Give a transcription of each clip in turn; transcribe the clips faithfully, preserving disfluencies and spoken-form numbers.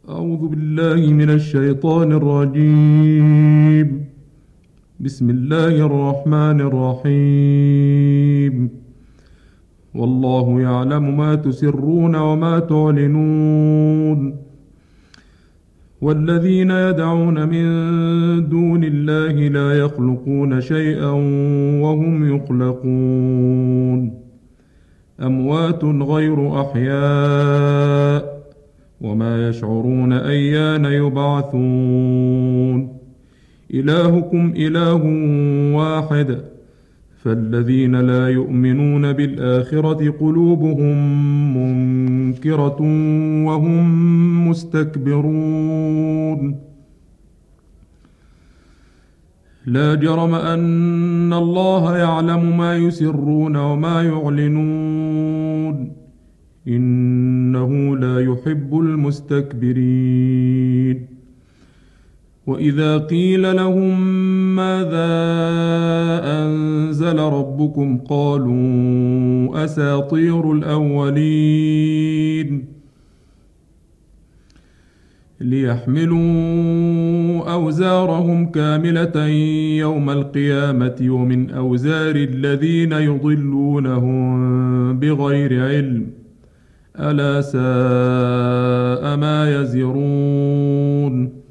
أعوذ بالله من الشيطان الرجيم. بسم الله الرحمن الرحيم. والله يعلم ما تسرون وما تعلنون. والذين يدعون من دون الله لا يخلقون شيئا وهم يخلقون. أموات غير أحياء وما يشعرون أيان يبعثون. إلهكم إله واحد فالذين لا يؤمنون بالآخرة قلوبهم منكرة وهم مستكبرون. لا جرم أن الله يعلم ما يسرون وما يعلنون إنه لا يحب المستكبرين. وإذا قيل لهم ماذا أنزل ربكم قالوا أساطير الأولين ليحملوا أوزارهم كاملة يوم القيامة ومن أوزار الذين يضلونهم بغير علم ألا ساء ما يزرون.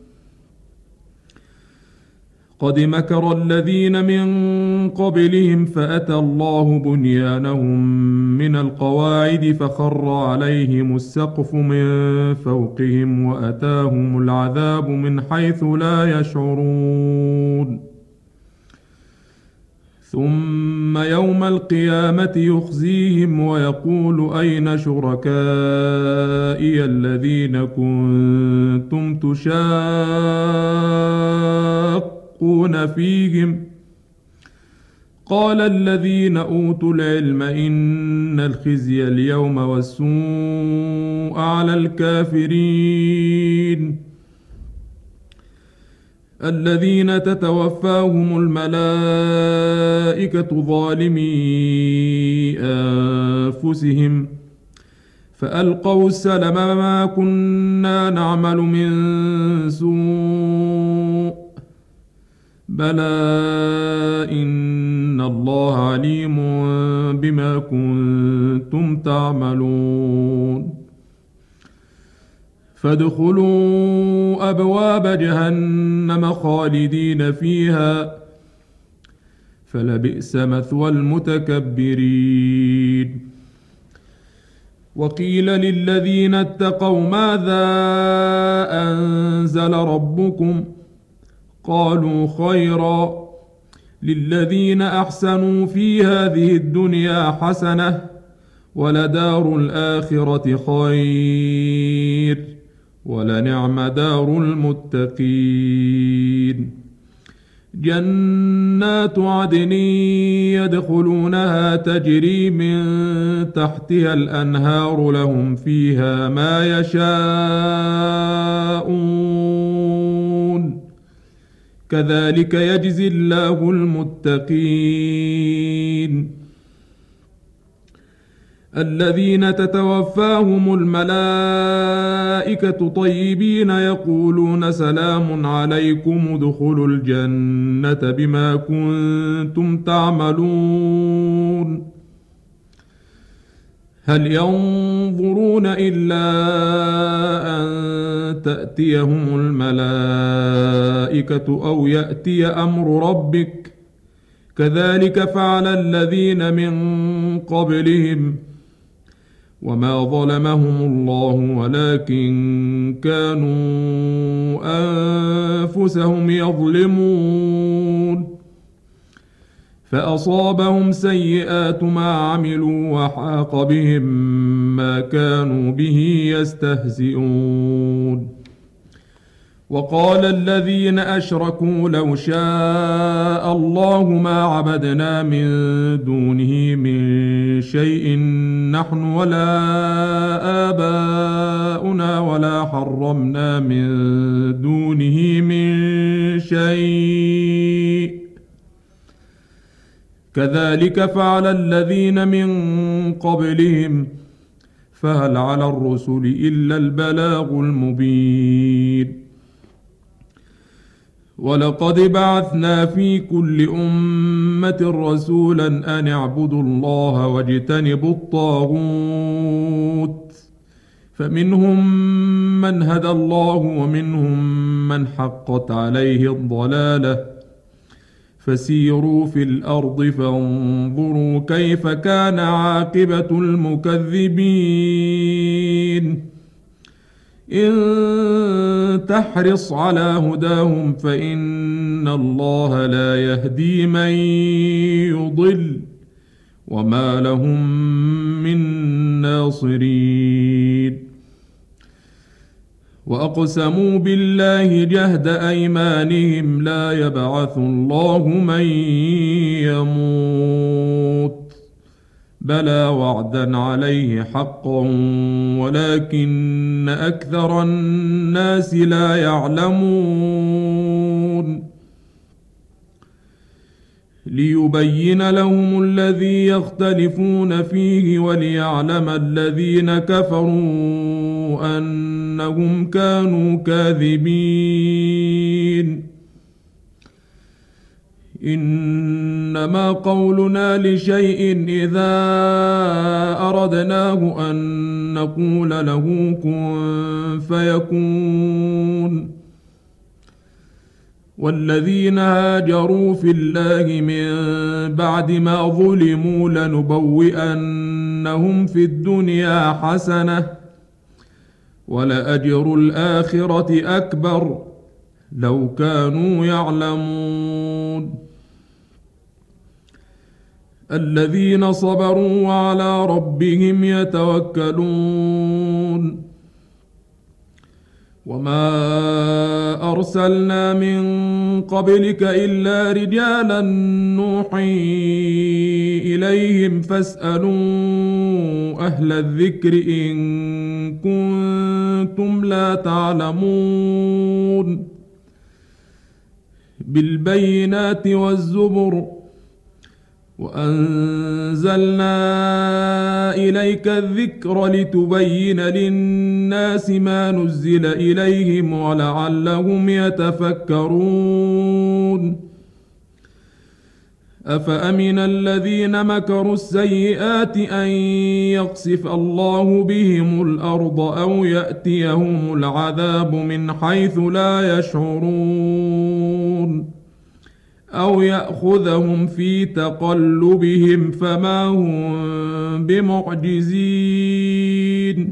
قد مكر الذين من قبلهم فأتى الله بنيانهم من القواعد فخر عليهم السقف من فوقهم وأتاهم العذاب من حيث لا يشعرون. ثم يوم القيامة يخزيهم ويقول أين شركائي الذين كنتم تشاقون فيهم قال الذين أوتوا العلم إن الخزي اليوم والسوء على الكافرين الذين تتوفاهم الملائكة ظالمي أنفسهم فألقوا السلم ما كنا نعمل من سوء بلى إن الله عليم بما كنتم تعملون. فادخلوا أبواب جهنم خالدين فيها فلبئس مثوى المتكبرين. وقيل للذين اتقوا ماذا أنزل ربكم قالوا خيرا للذين أحسنوا في هذه الدنيا حسنة ولدار الآخرة خير ولنعم دار المتقين. جنات عدن يدخلونها تجري من تحتها الأنهار لهم فيها ما يشاءون كذلك يجزي الله المتقين. الذين تتوفاهم الملائكة طيبين يقولون سلام عليكم ادخلوا الجنة بما كنتم تعملون. هل ينظرون إلا أن تأتيهم الملائكة أو يأتي أمر ربك كذلك فعل الذين من قبلهم وما ظلمهم الله ولكن كانوا أنفسهم يظلمون. فأصابهم سيئات ما عملوا وحاق بهم ما كانوا به يستهزئون. وقال الذين أشركوا لو شاء الله ما عبدنا من دونه من شيء نحن ولا آباؤنا ولا حرمنا من دونه من شيء كذلك فعل الذين من قبلهم فهل على الرسل إلا البلاغ المبين ولقد بعثنا في كل أمة رسولا أن اعبدوا الله واجتنبوا الطاغوت فمنهم من هدى الله ومنهم من حقت عليه الضلالة فسيروا في الأرض فانظروا كيف كان عاقبة المكذبين إن تحرص على هداهم فإن الله لا يهدي من يضل وما لهم من ناصرين وأقسموا بالله جهد أيمانهم لا يبعث الله من يموت بلى وعدا عليه حقا ولكن أكثر الناس لا يعلمون ليبين لهم الذي يختلفون فيه وليعلم الذين كفروا أنهم كانوا كاذبين إنما قولنا لشيء إذا أردناه أن نقول له كن فيكون والذين هاجروا في الله من بعد ما ظلموا لنبوئنهم في الدنيا حسنة ولأجر الآخرة أكبر لو كانوا يعلمون الذين صبروا وعلى ربهم يتوكلون وما أرسلنا من قبلك إلا رجالا نوحي إليهم فاسألوا أهل الذكر إن كنتم لا تعلمون بالبينات والزبر وأنزلنا إليك الذكر لتبين للناس ما نزل إليهم ولعلهم يتفكرون أفأمن الذين مكروا السيئات أن يقصف الله بهم الأرض أو يأتيهم العذاب من حيث لا يشعرون أو يأخذهم في تقلبهم فما هم بمعجزين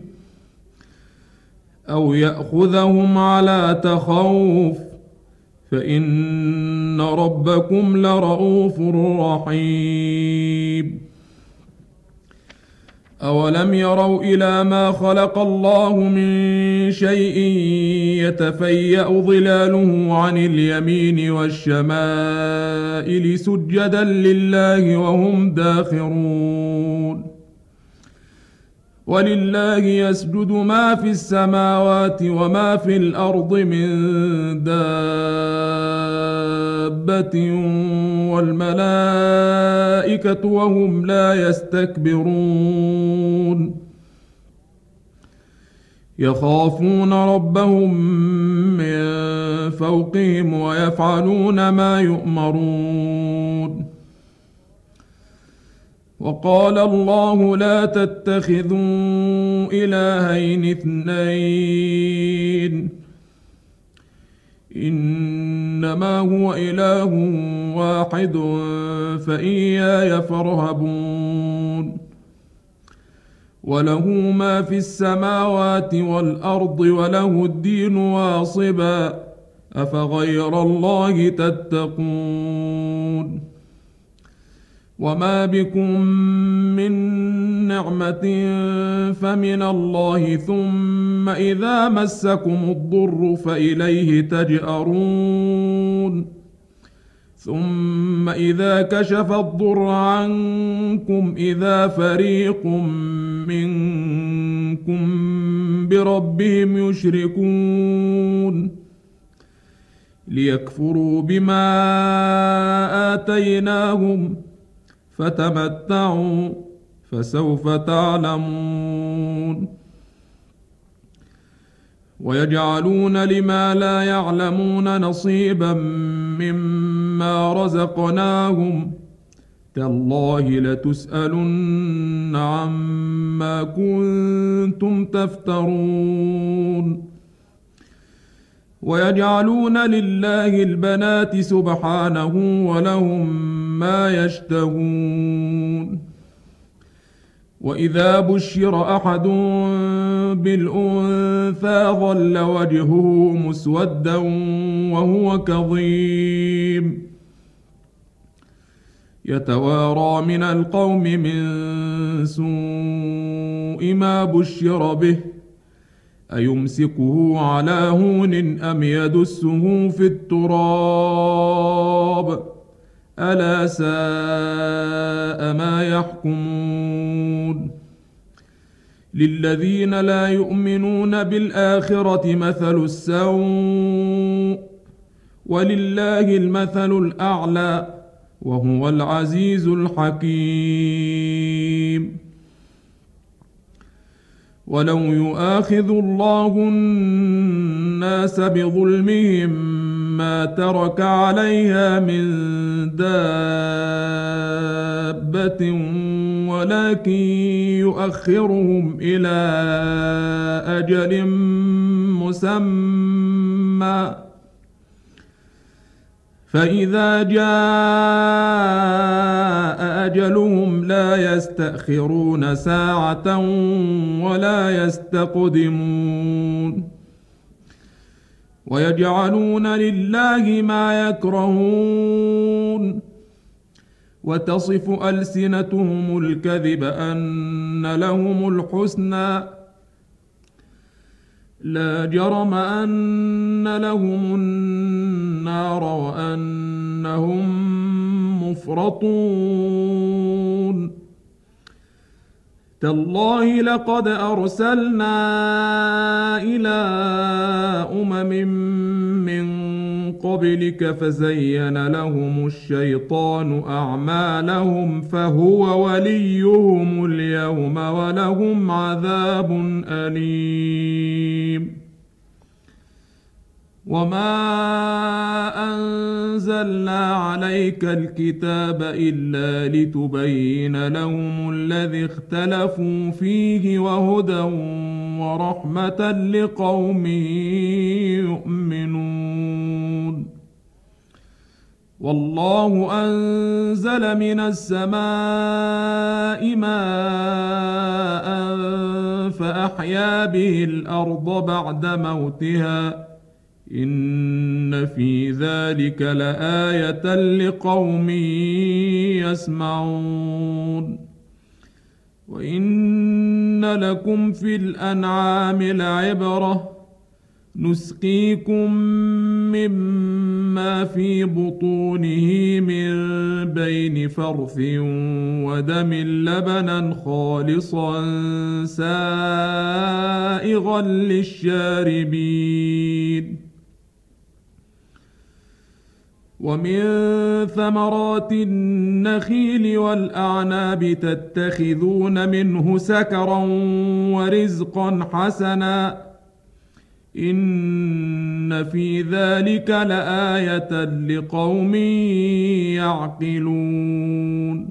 أو يأخذهم على تخوف فإن ربكم لرؤوف رحيم أولم يروا إلى ما خلق الله من شيء يتفيأ ظلاله عن اليمين والشمائل سجدا لله وهم داخرون ولله يسجد ما في السماوات وما في الأرض من دابة والملائكة وهم لا يستكبرون يخافون ربهم من فوقهم ويفعلون ما يؤمرون وقال الله لا تتخذوا إلهين اثنين إنما هو إله واحد فإياي فارهبون وله ما في السماوات والأرض وله الدين واصبا أفغير الله تتقون وما بكم من نعمة فمن الله ثم إذا مسكم الضر فإليه تجأرون ثم إذا كشف الضر عنكم إذا فريق منكم بربهم يشركون ليكفروا بما آتيناهم فتمتعوا فسوف تعلمون. ويجعلون لما لا يعلمون نصيبا مما رزقناهم تالله لتسألن عما كنتم تفترون. ويجعلون لله البنات سبحانه ولهم ما يشتهون. وإذا بشر أحد بالأنثى ظل وجهه مسودا وهو كظيم يتوارى من القوم من سوء ما بشر به أيمسكه على هون أم يدسه في التراب ألا ساء ما يحكمون. للذين لا يؤمنون بالآخرة مثل السوء ولله المثل الأعلى وهو العزيز الحكيم. ولو يؤاخذ الله الناس بظلمهم ما ترك عليها من دابة ولكن يؤخرهم إلى أجل مسمى فإذا جاء أجلهم لا يستأخرون ساعة ولا يستقدمون. ويجعلون لله ما يكرهون وتصف ألسنتهم الكذب أن لهم الحسنى لا جرم أن لهم النار وأنهم مفرطون. تالله لقد أرسلنا إلى أمم من قبلك فزين لهم الشيطان أعمالهم فهو وليهم اليوم ولهم عذاب أليم. وما أنزلنا عليك الكتاب إلا لتبين لهم الذي اختلفوا فيه وهدى ورحمة لقوم يؤمنون. والله أنزل من السماء ماء فأحيا به الأرض بعد موتها إن في ذلك لآية لقوم يسمعون. وإن لكم في الأنعام لعبرة نسقيكم مما في بطونه من بين فرث ودم لبنا خالصا سائغا للشاربين. ومن ثمرات النخيل والأعناب تتخذون منه سكرا ورزقا حسنا إن في ذلك لآية لقوم يعقلون.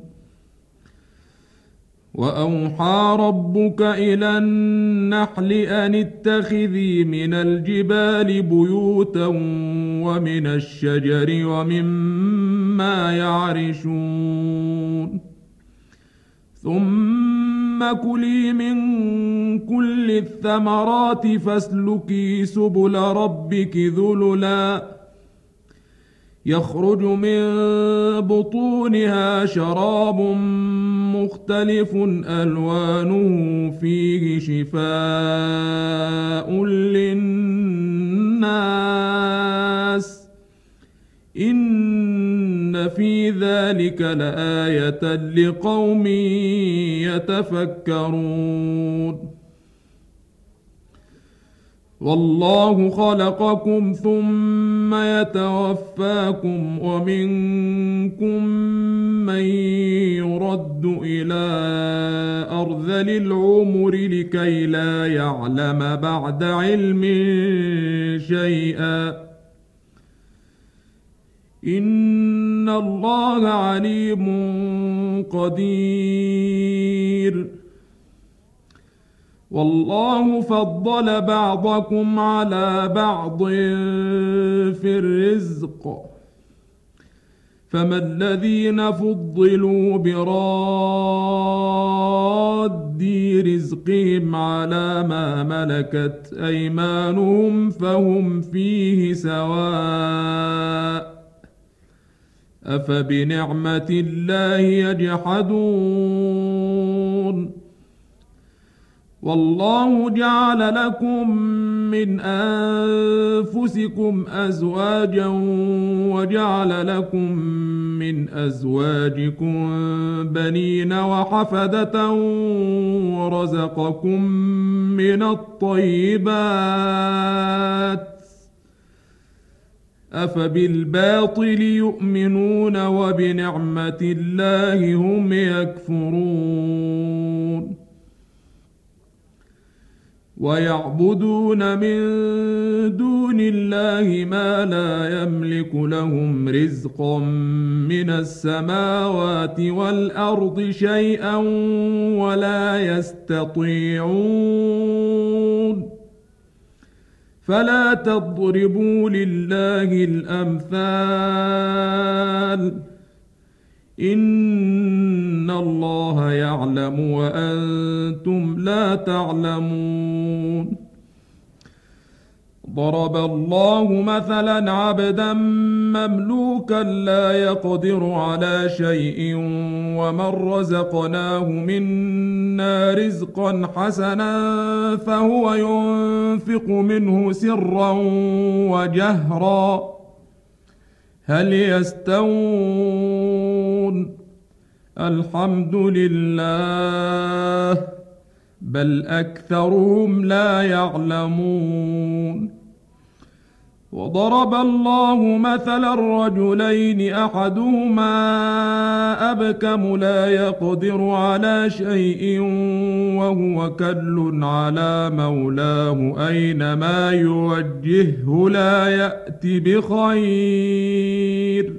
وأوحى ربك إلى النحل أن اتخذي من الجبال بيوتا ومن الشجر ومما يعرشون ثم كلي من كل الثمرات فاسلكي سبل ربك ذللا يخرج من بطونها شراب مختلف ألوانه فيه شفاء للناس إن في ذلك لآية لقوم يتفكرون. والله خلقكم ثم يتوفاكم ومنكم من يرد إلى أرذل العمر لكي لا يعلم بعد علم شيئا إن الله عليم قدير والله فضل بعضكم على بعض في الرزق فما الذين فضلوا براد رزقهم على ما ملكت أيمانهم فهم فيه سواء أفبنعمة الله يجحدون والله جعل لكم من أنفسكم أزواجا وجعل لكم من أزواجكم بنين وحفدة ورزقكم من الطيبات أفبالباطل يؤمنون وبنعمة الله هم يكفرون ويعبدون من دون الله ما لا يملك لهم رزقا من السماوات والأرض شيئا ولا يستطيعون فلا تضربوا لله الأمثال إن الله يعلم وأنتم لا تعلمون ضرب الله مثلا عبدا مملوكا لا يقدر على شيء ومن رزقناه منا رزقا حسنا فهو ينفق منه سرا وجهرا هل يستوون الحمد لله بل أكثرهم لا يعلمون وضرب الله مثلا الرجلين أحدهما أبكم لا يقدر على شيء وهو كل على مولاه أينما يوجهه لا يأتي بخير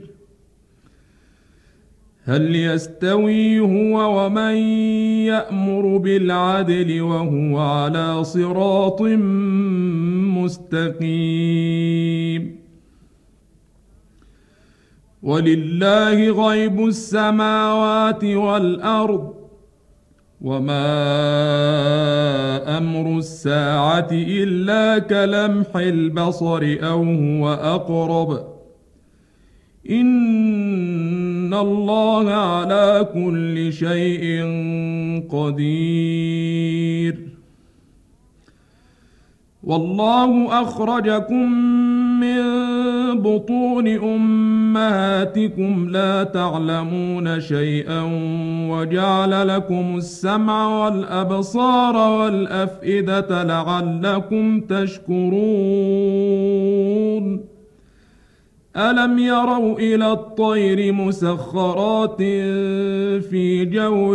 هل يستوي هو ومن يأمر بالعدل وهو على صراط مستقيم ولله غيب السماوات والأرض وما أمر الساعة إلا كلمح البصر أو هو أقرب إن الله على كل شيء قدير والله أخرجكم من بطون أمهاتكم لا تعلمون شيئا وجعل لكم السمع والأبصار والأفئدة لعلكم تشكرون ألم يروا إلى الطير مسخرات في جو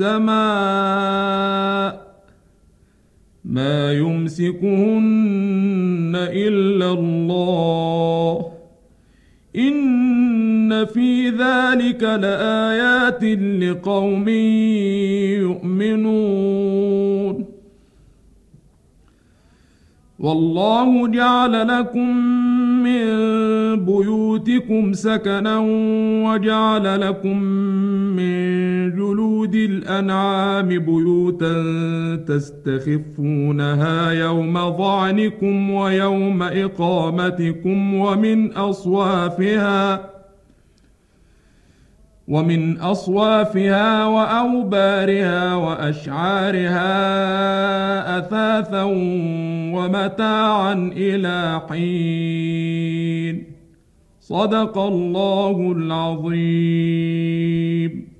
السماء ما يمسكهن إلا الله إن في ذلك لآيات لقوم يؤمنون والله جعل لكم من بيوتكم سكنا وجعل لكم من جلود الأنعام بيوتا تستخفونها يوم ظعنكم ويوم إقامتكم ومن أصوافها ومن أصوافها وأوبارها وأشعارها أثاثا ومتاعا إلى حين صدق الله العظيم.